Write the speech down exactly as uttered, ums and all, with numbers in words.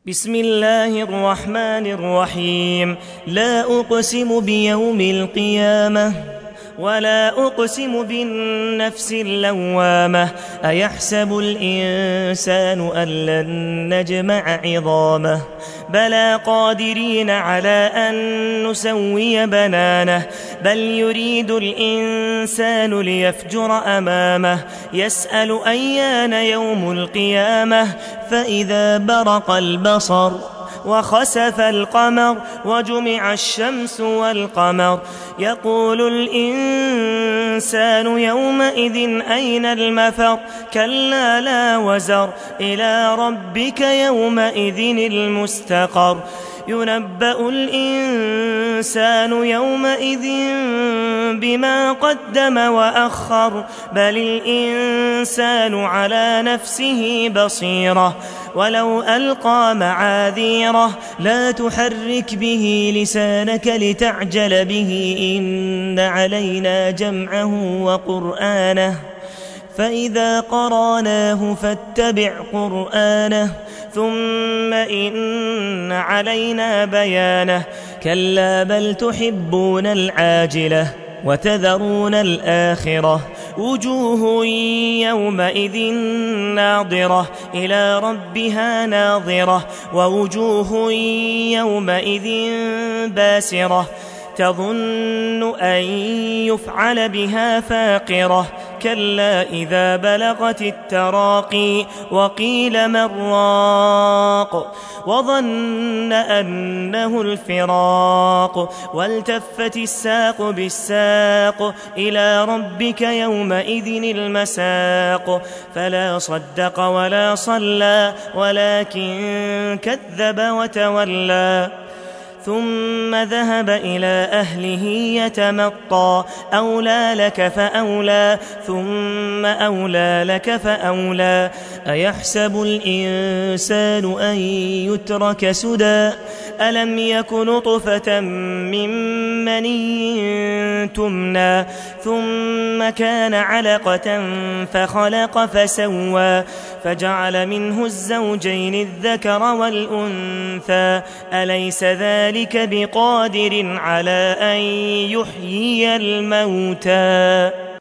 بسم الله الرحمن الرحيم. لا أقسم بيوم القيامة ولا أقسم بالنفس اللوامة. أيحسب الإنسان أن لن نجمع عظامه بلى قادرين على أن نسوي بنانه. بل يريد الإنسان ليفجر أمامه يسأل أيان يوم القيامة. فإذا برق البصر وخسف القمر وجمع الشمس والقمر يقول الإنسان يومئذ أين المفر. كلا لا وزر إلى ربك يومئذ المستقر. ينبأ الإنسان يومئذ بما قدم وأخر. بل الإنسان على نفسه بصيرة ولو ألقى معاذيره. لا تحرك به لسانك لتعجل به إن علينا جمعه وقرآنه فإذا قرأناه فاتبع قرآنه ثم إن علينا بيانه. كلا بل تحبون العاجلة وتذرون الآخرة. وجوه يومئذ ناظرة إلى ربها ناظرة ووجوه يومئذ باسرة تظن أن يفعل بها فاقرة. كلا إذا بلغت التراقي وقيل من راق وظن أنه الفراق والتفت الساق بالساق إلى ربك يومئذ المساق. فلا صدق ولا صلى ولكن كذب وتولى ثم ذهب إلى أهله يتمطى. أولى لك فأولى ثم أولى لك فأولى. أيحسب الإنسان أن يترك سدى ألم يك نطفة من مني تمنى ثم كان علقة فخلق فسوى فجعل منه الزوجين الذكر والأنثى. أليس ذلك بقادر على أن يحيي الموتى.